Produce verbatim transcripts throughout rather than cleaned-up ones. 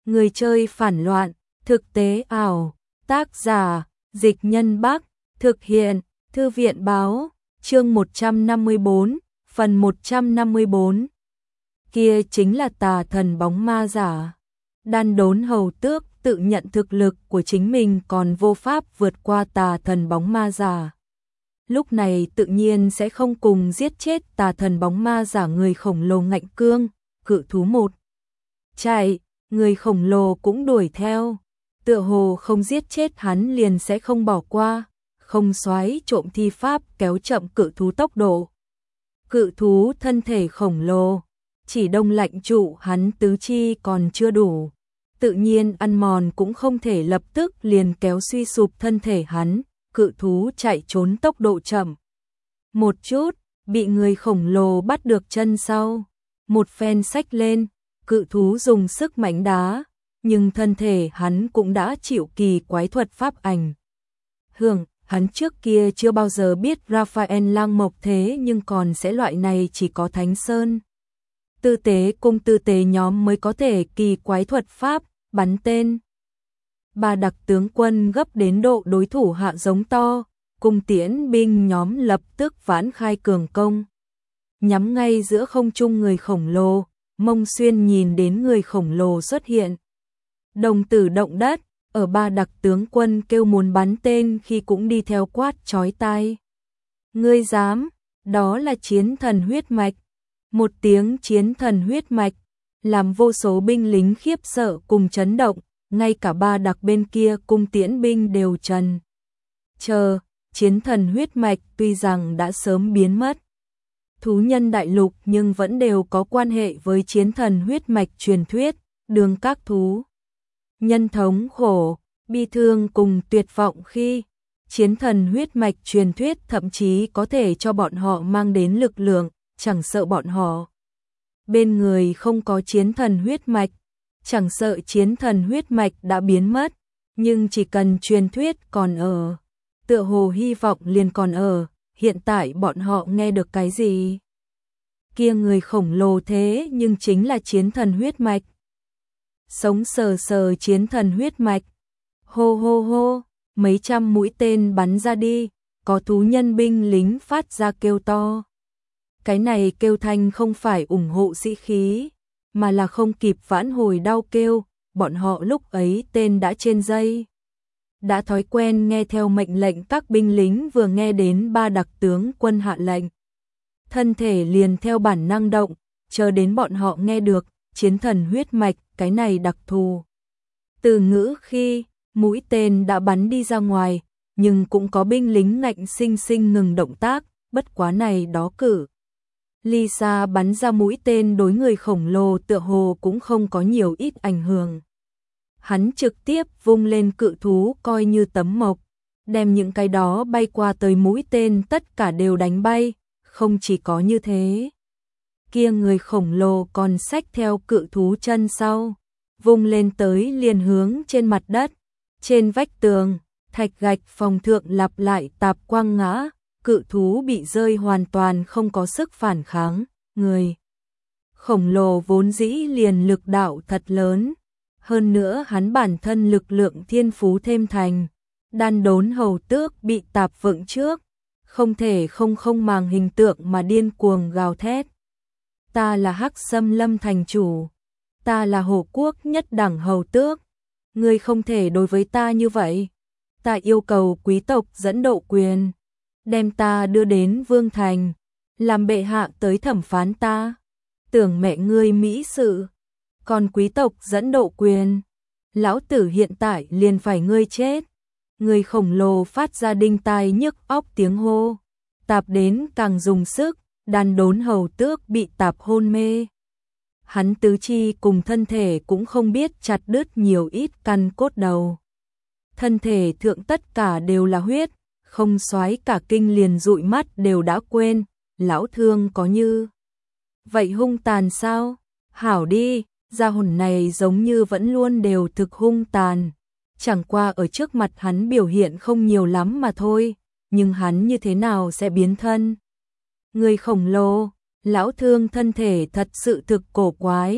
Người chơi phản loạn, thực tế ảo, tác giả, Dịch Nhân Bắc, thực hiện, Thư viện Báo, chương một trăm năm mươi bốn, phần một trăm năm mươi bốn. Kia chính là tà thần bóng ma giả. Đan Đốn Hầu Tước tự nhận thực lực của chính mình còn vô pháp vượt qua tà thần bóng ma giả. Lúc này tự nhiên sẽ không cùng giết chết tà thần bóng ma giả người khổng lồ ngạnh cương, cự thú một. Chạy, người khổng lồ cũng đuổi theo, tựa hồ không giết chết hắn liền sẽ không bỏ qua, không xoáy trộm thi pháp kéo chậm cự thú tốc độ. Cự thú thân thể khổng lồ, chỉ đông lạnh trụ hắn tứ chi còn chưa đủ, tự nhiên ăn mòn cũng không thể lập tức liền kéo suy sụp thân thể hắn, cự thú chạy trốn tốc độ chậm. Một chút, bị người khổng lồ bắt được chân sau, một phen xách lên, cự thú dùng sức mạnh đá, nhưng thân thể hắn cũng đã chịu kỳ quái thuật pháp ảnh hưởng. Hắn trước kia chưa bao giờ biết Raphael lang mộc thế nhưng còn sẽ loại này chỉ có Thánh Sơn tư tế cung tư tế nhóm mới có thể kỳ quái thuật pháp, bắn tên. Ba đặc tướng quân gấp đến độ đối thủ hạ giống to, cung tiễn binh nhóm lập tức vãn khai cường công. Nhắm ngay giữa không trung người khổng lồ, Mông Xuyên nhìn đến người khổng lồ xuất hiện. Đồng tử động đất, ở ba đặc tướng quân kêu muốn bắn tên khi cũng đi theo quát chói tai. Ngươi dám, đó là chiến thần huyết mạch. Một tiếng chiến thần huyết mạch, làm vô số binh lính khiếp sợ cùng chấn động, ngay cả ba đặc bên kia cung tiễn binh đều trần. Chờ, chiến thần huyết mạch tuy rằng đã sớm biến mất. Thú nhân đại lục nhưng vẫn đều có quan hệ với chiến thần huyết mạch truyền thuyết, đường các thú. Nhân thống khổ, bi thương cùng tuyệt vọng khi chiến thần huyết mạch truyền thuyết thậm chí có thể cho bọn họ mang đến lực lượng, chẳng sợ bọn họ bên người không có chiến thần huyết mạch, chẳng sợ chiến thần huyết mạch đã biến mất, nhưng chỉ cần truyền thuyết còn ở, tựa hồ hy vọng liền còn ở. Hiện tại bọn họ nghe được cái gì? Kia người khổng lồ thế nhưng chính là chiến thần huyết mạch. Sống sờ sờ chiến thần huyết mạch. Hô hô hô, mấy trăm mũi tên bắn ra đi, có thú nhân binh lính phát ra kêu to. Cái này kêu thanh không phải ủng hộ sĩ khí, mà là không kịp vãn hồi đau kêu, bọn họ lúc ấy tên đã trên dây. Đã thói quen nghe theo mệnh lệnh các binh lính vừa nghe đến ba đặc tướng quân hạ lệnh. Thân thể liền theo bản năng động, chờ đến bọn họ nghe được chiến thần huyết mạch, cái này đặc thù. Từ ngữ khi mũi tên đã bắn đi ra ngoài, nhưng cũng có binh lính ngạnh sinh sinh ngừng động tác, bất quá này đó cử. Lisa bắn ra mũi tên đối người khổng lồ tựa hồ cũng không có nhiều ít ảnh hưởng. Hắn trực tiếp vung lên cự thú coi như tấm mộc, đem những cái đó bay qua tới mũi tên tất cả đều đánh bay, không chỉ có như thế. Kia người khổng lồ còn xách theo cự thú chân sau, vung lên tới liền hướng trên mặt đất, trên vách tường, thạch gạch phòng thượng lặp lại tạp quang ngã, cự thú bị rơi hoàn toàn không có sức phản kháng, người khổng lồ vốn dĩ liền lực đạo thật lớn. Hơn nữa hắn bản thân lực lượng thiên phú thêm thành, Đan Đốn Hầu Tước bị tạp vững trước, không thể không không màng hình tượng mà điên cuồng gào thét. Ta là Hắc Xâm Lâm thành chủ, ta là Hổ Quốc nhất đẳng hầu tước, ngươi không thể đối với ta như vậy. Ta yêu cầu quý tộc dẫn độ quyền, đem ta đưa đến vương thành, làm bệ hạ tới thẩm phán ta. Tưởng mẹ ngươi mỹ sự, còn quý tộc dẫn độ quyền, lão tử hiện tại liền phải ngươi chết. Người khổng lồ phát ra đinh tai nhức óc tiếng hô, tạp đến càng dùng sức, Đan Đốn Hầu Tước bị tạp hôn mê. Hắn tứ chi cùng thân thể cũng không biết chặt đứt nhiều ít căn cốt đầu. Thân thể thượng tất cả đều là huyết, không xoáy cả kinh liền dụi mắt đều đã quên, lão thương có như vậy hung tàn sao? Hảo đi, gia hồn này giống như vẫn luôn đều thực hung tàn, chẳng qua ở trước mặt hắn biểu hiện không nhiều lắm mà thôi, nhưng hắn như thế nào sẽ biến thân? Người khổng lồ, lão thương thân thể thật sự thực cổ quái,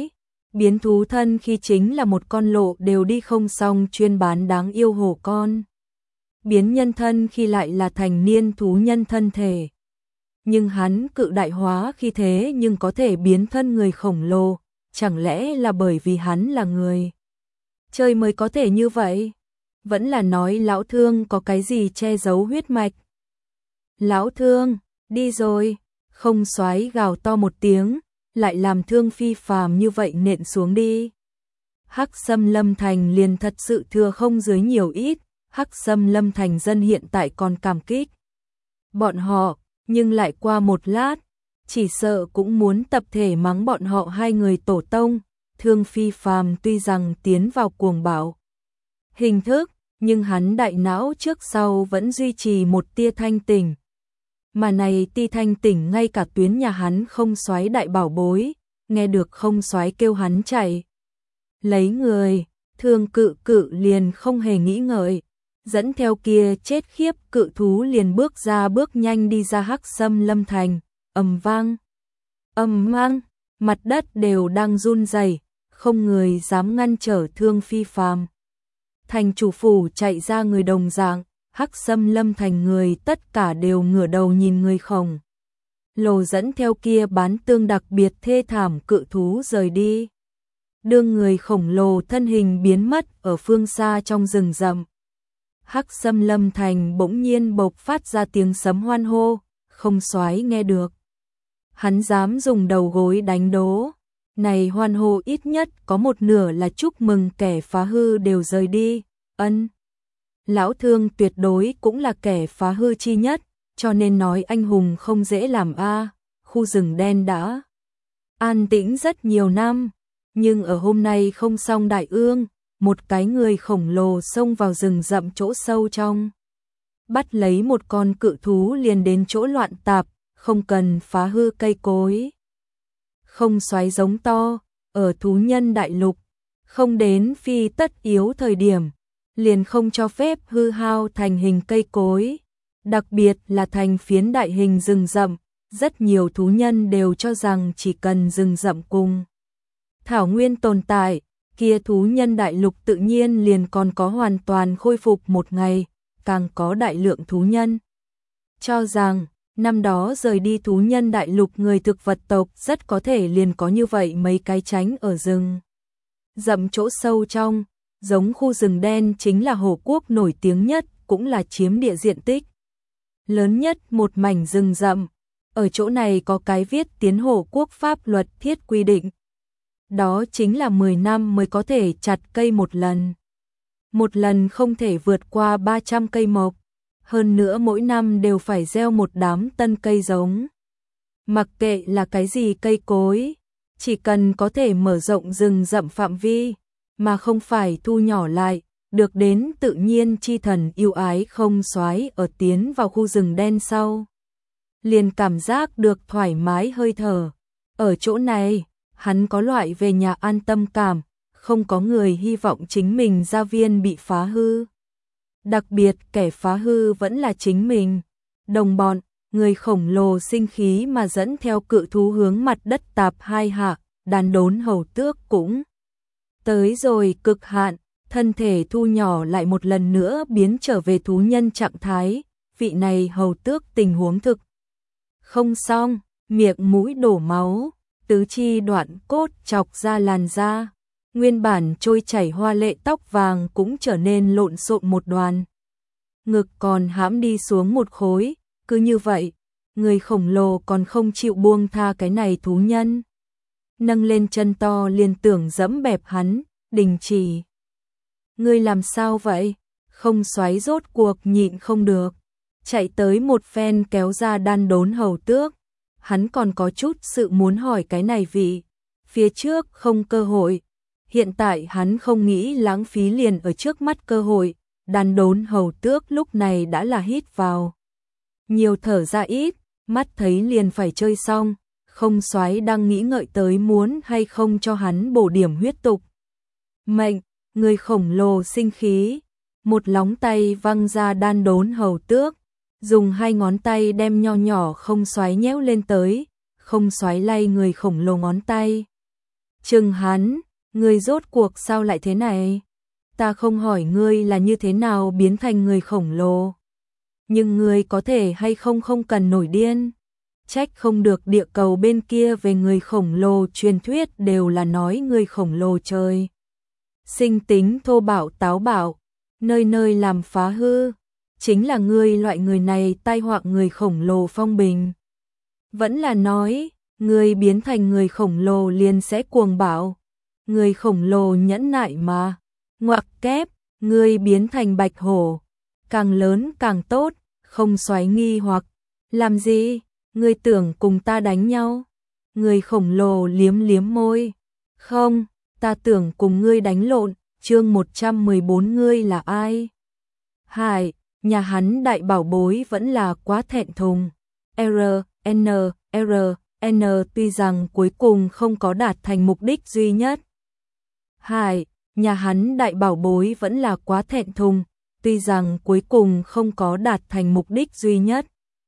Biến thú thân khi chính là một con lộ đều đi không xong chuyên bán đáng yêu hổ con. Biến nhân thân khi lại là thành niên thú nhân thân thể. Nhưng hắn cự đại hóa khi thế nhưng có thể biến thân người khổng lồ, chẳng lẽ là bởi vì hắn là người chơi mới có thể như vậy? Vẫn là nói lão Thương có cái gì che giấu huyết mạch? Lão Thương, đi rồi, không Soái gào to một tiếng, lại làm Thương phi phàm như vậy nện xuống đi. Hắc Sâm Lâm Thành liền thật sự thừa không dưới nhiều ít, Hắc Sâm Lâm Thành dân hiện tại còn cảm kích bọn họ, nhưng lại qua một lát, chỉ sợ cũng muốn tập thể mắng bọn họ hai người tổ tông. Thương phi phàm tuy rằng tiến vào cuồng bạo hình thức, nhưng hắn đại não trước sau vẫn duy trì một tia thanh tỉnh. Mà này ti thanh tỉnh ngay cả tuyến nhà hắn không Soái đại bảo bối, nghe được không Soái kêu hắn chạy lấy người, Thương cự cự liền không hề nghĩ ngợi, dẫn theo kia chết khiếp cự thú liền bước ra bước nhanh đi ra Hắc Sâm Lâm Thành, ầm vang, ầm vang, mặt đất đều đang run rẩy, không người dám ngăn trở Thương phi phàm. Thành chủ phủ chạy ra người đồng dạng, Hắc Sâm Lâm Thành người tất cả đều ngửa đầu nhìn người khổng lồ dẫn theo kia bán tương đặc biệt thê thảm cự thú rời đi. Đương người khổng lồ thân hình biến mất ở phương xa trong rừng rậm. Hắc Sâm Lâm Thành bỗng nhiên bộc phát ra tiếng sấm hoan hô, không Soái nghe được. Hắn dám dùng đầu gối đánh đố. Này hoan hô ít nhất có một nửa là chúc mừng kẻ phá hư đều rời đi, ân. Lão Thương tuyệt đối cũng là kẻ phá hư chi nhất, cho nên nói anh hùng không dễ làm a. Khu rừng đen đã an tĩnh rất nhiều năm, nhưng ở hôm nay không xong đại ương, một cái người khổng lồ xông vào rừng rậm chỗ sâu trong. Bắt lấy một con cự thú liền đến chỗ loạn tạp, không cần phá hư cây cối. Không Soái giống to, ở thú nhân đại lục, không đến phi tất yếu thời điểm, liền không cho phép hư hao thành hình cây cối, đặc biệt là thành phiến đại hình rừng rậm, rất nhiều thú nhân đều cho rằng chỉ cần rừng rậm cùng thảo nguyên tồn tại, kia thú nhân đại lục tự nhiên liền còn có hoàn toàn khôi phục một ngày, càng có đại lượng thú nhân. Cho rằng, năm đó rời đi thú nhân đại lục người thực vật tộc rất có thể liền có như vậy mấy cái tránh ở rừng rậm chỗ sâu trong, giống khu rừng đen chính là Hổ Quốc nổi tiếng nhất, cũng là chiếm địa diện tích lớn nhất một mảnh rừng rậm. Ở chỗ này có cái viết tiến Hổ Quốc pháp luật thiết quy định. Đó chính là mười năm mới có thể chặt cây một lần. Một lần không thể vượt qua ba trăm cây mộc. Hơn nữa mỗi năm đều phải gieo một đám tân cây giống. Mặc kệ là cái gì cây cối, chỉ cần có thể mở rộng rừng rậm phạm vi, mà không phải thu nhỏ lại, được đến tự nhiên chi thần yêu ái không Soái ở tiến vào khu rừng đen sau. Liền cảm giác được thoải mái hơi thở. Ở chỗ này, hắn có loại về nhà an tâm cảm, không có người hy vọng chính mình gia viên bị phá hư. Đặc biệt kẻ phá hư vẫn là chính mình. Đồng bọn, người khổng lồ sinh khí mà dẫn theo cự thú hướng mặt đất tạp hai hạ, đàn đốn hầu tước cũng tới rồi cực hạn, thân thể thu nhỏ lại một lần nữa biến trở về thú nhân trạng thái. Vị này hầu tước tình huống thực không xong, miệng mũi đổ máu, tứ chi đoạn cốt chọc ra làn da. Nguyên bản trôi chảy hoa lệ tóc vàng cũng trở nên lộn xộn một đoàn. Ngực còn hãm đi xuống một khối, cứ như vậy, người khổng lồ còn không chịu buông tha cái này thú nhân. Nâng lên chân to liền tưởng dẫm bẹp hắn, đình chỉ. Ngươi làm sao vậy? Không Soái rốt cuộc nhịn không được. Chạy tới một phen kéo ra đan đốn hầu tước. Hắn còn có chút sự muốn hỏi cái này vị. Phía trước không cơ hội. Hiện tại hắn không nghĩ lãng phí liền ở trước mắt cơ hội. Đan đốn hầu tước lúc này đã là hít vào. Nhiều thở ra ít, mắt thấy liền phải chơi xong. Không Soái đang nghĩ ngợi tới muốn hay không cho hắn bổ điểm huyết tục. Mệnh, người khổng lồ sinh khí. Một lóng tay văng ra đan đốn hầu tước. Dùng hai ngón tay đem nho nhỏ không Soái nhéo lên tới. Không Soái lay người khổng lồ ngón tay. Chừng hắn, ngươi rốt cuộc sao lại thế này? Ta không hỏi ngươi là như thế nào biến thành người khổng lồ. Nhưng ngươi có thể hay không không cần nổi điên. Trách không được địa cầu bên kia về người khổng lồ truyền thuyết đều là nói người khổng lồ trời. Sinh tính thô bạo táo bạo, nơi nơi làm phá hư. Chính là ngươi loại người này tai họa người khổng lồ phong bình. Vẫn là nói, ngươi biến thành người khổng lồ liền sẽ cuồng bạo. Người khổng lồ nhẫn nại mà. Ngoặc kép, ngươi biến thành bạch hổ. Càng lớn càng tốt, không xoáy nghi hoặc. Làm gì? Ngươi tưởng cùng ta đánh nhau? Người khổng lồ liếm liếm môi. Không, ta tưởng cùng ngươi đánh lộn. Chương một trăm mười bốn ngươi là ai? Hải, nhà hắn đại bảo bối vẫn là quá thẹn thùng. R, N, R, N tuy rằng cuối cùng không có đạt thành mục đích duy nhất. Hải, nhà hắn đại bảo bối vẫn là quá thẹn thùng, tuy rằng cuối cùng không có đạt thành mục đích duy nhất.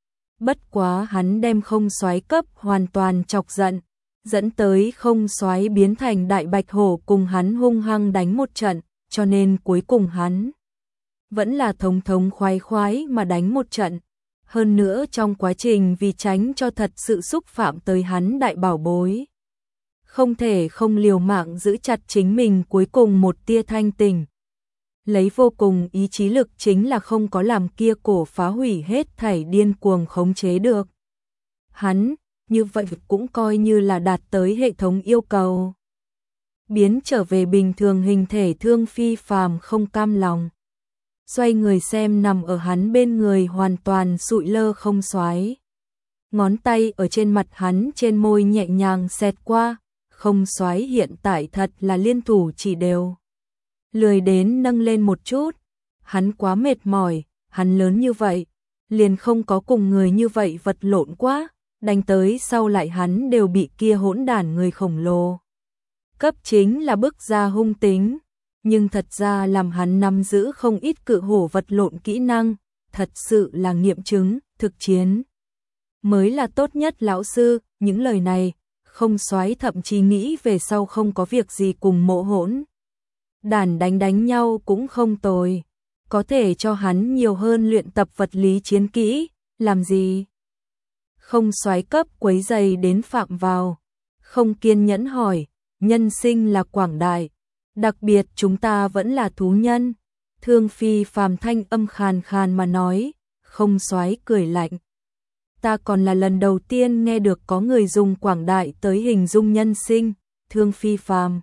Bất quá hắn đem không soái cấp hoàn toàn chọc giận, dẫn tới không soái biến thành đại bạch hổ cùng hắn hung hăng đánh một trận, cho nên cuối cùng hắn vẫn là thống thống khoái khoái mà đánh một trận. Hơn nữa trong quá trình vì tránh cho thật sự xúc phạm tới hắn đại bảo bối, không thể không liều mạng giữ chặt chính mình cuối cùng một tia thanh tình. Lấy vô cùng ý chí lực chính là không có làm kia cổ phá hủy hết thảy điên cuồng khống chế được. Hắn, như vậy cũng coi như là đạt tới hệ thống yêu cầu. Biến trở về bình thường hình thể Thương Phi Phàm không cam lòng. Xoay người xem nằm ở hắn bên người hoàn toàn sụi lơ không soái. Ngón tay ở trên mặt hắn trên môi nhẹ nhàng xẹt qua, không soái hiện tại thật là liên thủ chỉ đều. Lười đến nâng lên một chút, hắn quá mệt mỏi, hắn lớn như vậy, liền không có cùng người như vậy vật lộn quá, đánh tới sau lại hắn đều bị kia hỗn đản người khổng lồ. Cấp chính là bức ra hung tính, nhưng thật ra làm hắn nắm giữ không ít cự hổ vật lộn kỹ năng, thật sự là nghiệm chứng, thực chiến. Mới là tốt nhất lão sư, những lời này, không soái thậm chí nghĩ về sau không có việc gì cùng mộ hỗn. Đàn đánh đánh nhau cũng không tồi, có thể cho hắn nhiều hơn luyện tập vật lý chiến kỹ, làm gì? Không soái cấp quấy giày đến phạm vào, không kiên nhẫn hỏi, nhân sinh là quảng đại, đặc biệt chúng ta vẫn là thú nhân. Thương Phi Phàm thanh âm khàn khàn mà nói, không soái cười lạnh. Ta còn là lần đầu tiên nghe được có người dùng quảng đại tới hình dung nhân sinh, Thương Phi Phàm.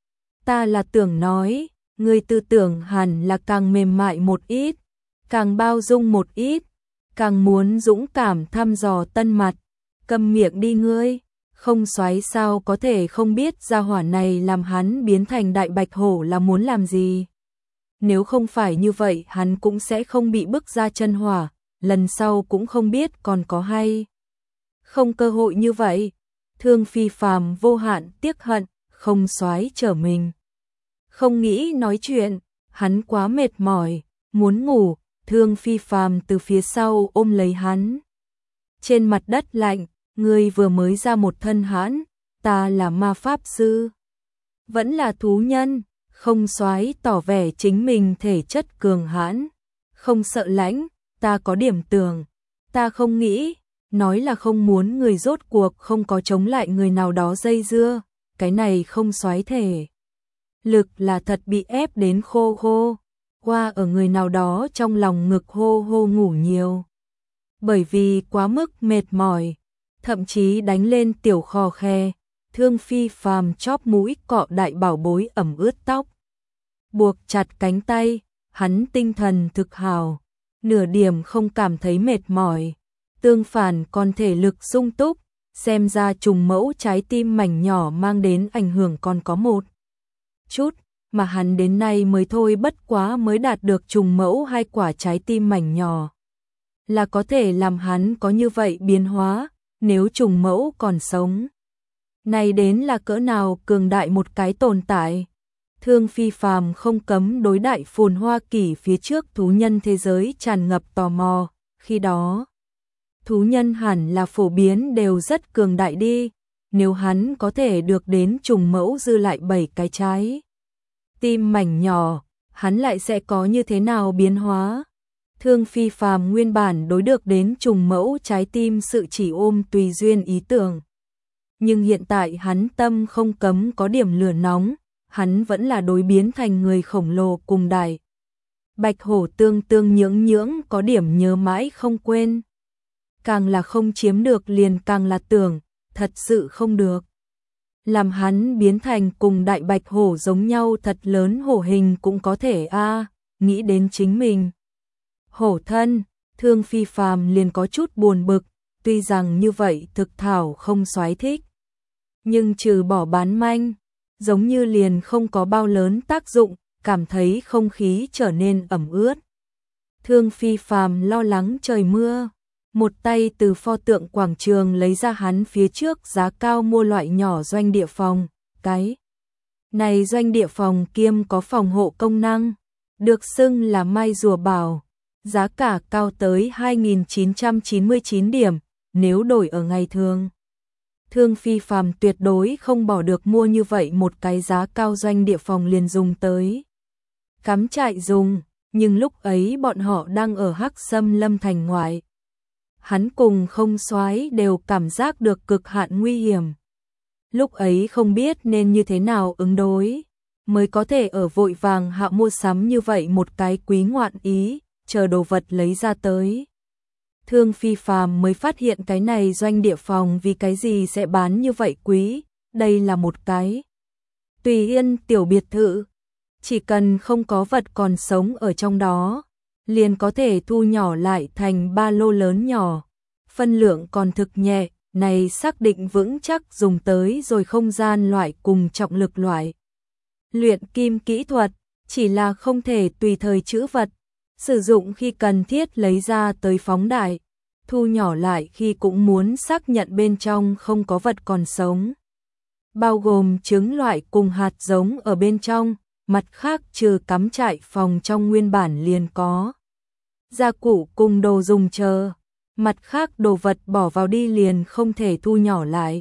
Ta là tưởng nói, người tư tưởng hẳn là càng mềm mại một ít, càng bao dung một ít, càng muốn dũng cảm thăm dò tân mặt. Câm miệng đi ngươi, không soái sao có thể không biết gia hỏa này làm hắn biến thành đại bạch hổ là muốn làm gì. Nếu không phải như vậy hắn cũng sẽ không bị bức ra chân hỏa, lần sau cũng không biết còn có hay không cơ hội như vậy. Thương Phi Phàm vô hạn tiếc hận, không soái trở mình. Không nghĩ nói chuyện, hắn quá mệt mỏi, muốn ngủ, Thương Phi Phàm từ phía sau ôm lấy hắn. Trên mặt đất lạnh, ngươi vừa mới ra một thân hãn, ta là ma pháp sư. Vẫn là thú nhân, không soái tỏ vẻ chính mình thể chất cường hãn. Không sợ lãnh, ta có điểm tường, ta không nghĩ, nói là không muốn người rốt cuộc không có chống lại người nào đó dây dưa, cái này không soái thể. Lực là thật bị ép đến khô khô, qua ở người nào đó trong lòng ngực hô hô ngủ nhiều. Bởi vì quá mức mệt mỏi, thậm chí đánh lên tiểu khò khe, Thương Phi Phàm chóp mũi cọ đại bảo bối ẩm ướt tóc. Buộc chặt cánh tay, hắn tinh thần thực hào, nửa điểm không cảm thấy mệt mỏi, tương phản còn thể lực sung túc, xem ra trùng mẫu trái tim mảnh nhỏ mang đến ảnh hưởng còn có một chút, mà hắn đến nay mới thôi bất quá mới đạt được trùng mẫu hai quả trái tim mảnh nhỏ. Là có thể làm hắn có như vậy biến hóa, nếu trùng mẫu còn sống. Này đến là cỡ nào cường đại một cái tồn tại. Thương Phi Phàm không cấm đối đại phồn hoa kỷ phía trước thú nhân thế giới tràn ngập tò mò, khi đó thú nhân hẳn là phổ biến đều rất cường đại đi, nếu hắn có thể được đến trùng mẫu dư lại bảy cái trái tim mảnh nhỏ, hắn lại sẽ có như thế nào biến hóa. Thương Phi Phàm nguyên bản đối được đến trùng mẫu trái tim sự chỉ ôm tùy duyên ý tưởng. Nhưng hiện tại hắn tâm không cấm có điểm lửa nóng, hắn vẫn là đối biến thành người khổng lồ cùng đại bạch hổ tương tương nhưỡng nhưỡng có điểm nhớ mãi không quên. Càng là không chiếm được liền càng là tưởng, thật sự không được. Làm hắn biến thành cùng đại bạch hổ giống nhau thật lớn hổ hình cũng có thể a à, nghĩ đến chính mình. Hổ thân, Thương Phi Phàm liền có chút buồn bực, tuy rằng như vậy thực thảo không xoái thích. Nhưng trừ bỏ bán manh, giống như liền không có bao lớn tác dụng, cảm thấy không khí trở nên ẩm ướt. Thương Phi Phàm lo lắng trời mưa, một tay từ pho tượng quảng trường lấy ra hắn phía trước giá cao mua loại nhỏ doanh địa phòng, cái này doanh địa phòng kiêm có phòng hộ công năng, được xưng là mai rùa bảo, giá cả cao tới hai nghìn chín trăm chín mươi chín điểm, nếu đổi ở ngày thường. Thương Phi Phàm tuyệt đối không bỏ được mua như vậy một cái giá cao doanh địa phòng liền dùng tới cắm trại dùng, nhưng lúc ấy bọn họ đang ở Hắc Sâm Lâm thành ngoại. Hắn cùng không soái đều cảm giác được cực hạn nguy hiểm. Lúc ấy không biết nên như thế nào ứng đối, mới có thể ở vội vàng hạ mua sắm như vậy một cái quý ngoạn ý, chờ đồ vật lấy ra tới. Thương Phi Phàm mới phát hiện cái này doanh địa phòng vì cái gì sẽ bán như vậy quý, đây là một cái tùy yên tiểu biệt thự, chỉ cần không có vật còn sống ở trong đó, liền có thể thu nhỏ lại thành ba lô lớn nhỏ, phân lượng còn thực nhẹ, này xác định vững chắc dùng tới rồi không gian loại cùng trọng lực loại. Luyện kim kỹ thuật, chỉ là không thể tùy thời trữ vật, sử dụng khi cần thiết lấy ra tới phóng đại, thu nhỏ lại khi cũng muốn xác nhận bên trong không có vật còn sống. Bao gồm trứng loại cùng hạt giống ở bên trong, mặt khác trừ cắm trại phòng trong nguyên bản liền có. Gia cụ cùng đồ dùng chờ, mặt khác đồ vật bỏ vào đi liền không thể thu nhỏ lại.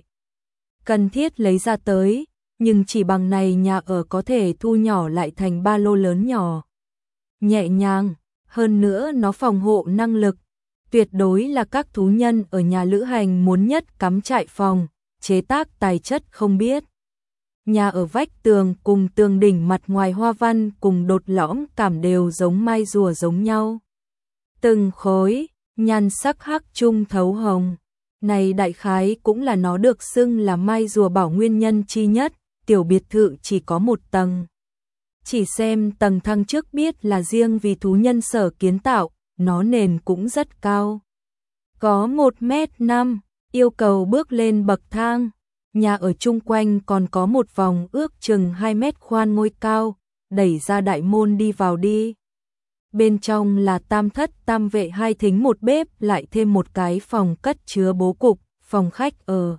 Cần thiết lấy ra tới, nhưng chỉ bằng này nhà ở có thể thu nhỏ lại thành ba lô lớn nhỏ. Nhẹ nhàng, hơn nữa nó phòng hộ năng lực, tuyệt đối là các thú nhân ở nhà lữ hành muốn nhất cắm trại phòng, chế tác tài chất không biết. Nhà ở vách tường cùng tường đỉnh mặt ngoài hoa văn cùng đột lõm cảm đều giống mai rùa giống nhau. Từng khối, nhan sắc hắc trung thấu hồng. Này đại khái cũng là nó được xưng là mai rùa bảo nguyên nhân chi nhất, tiểu biệt thự chỉ có một tầng. Chỉ xem tầng thang trước biết là riêng vì thú nhân sở kiến tạo, nó nền cũng rất cao. Có một mét năm, yêu cầu bước lên bậc thang. Nhà ở chung quanh còn có một vòng ước chừng hai mét khoan ngôi cao, đẩy ra đại môn đi vào đi. Bên trong là tam thất tam vệ hai thính một bếp lại thêm một cái phòng cất chứa bố cục, phòng khách ở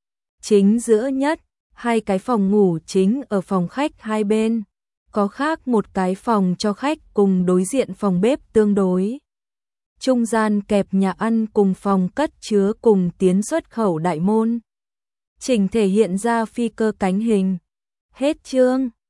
chính giữa nhất, hai cái phòng ngủ chính ở phòng khách hai bên. Có khác một cái phòng cho khách cùng đối diện phòng bếp tương đối. Trung gian kẹp nhà ăn cùng phòng cất chứa cùng tiến xuất khẩu đại môn. Chỉnh thể hiện ra phi cơ cánh hình. Hết chương.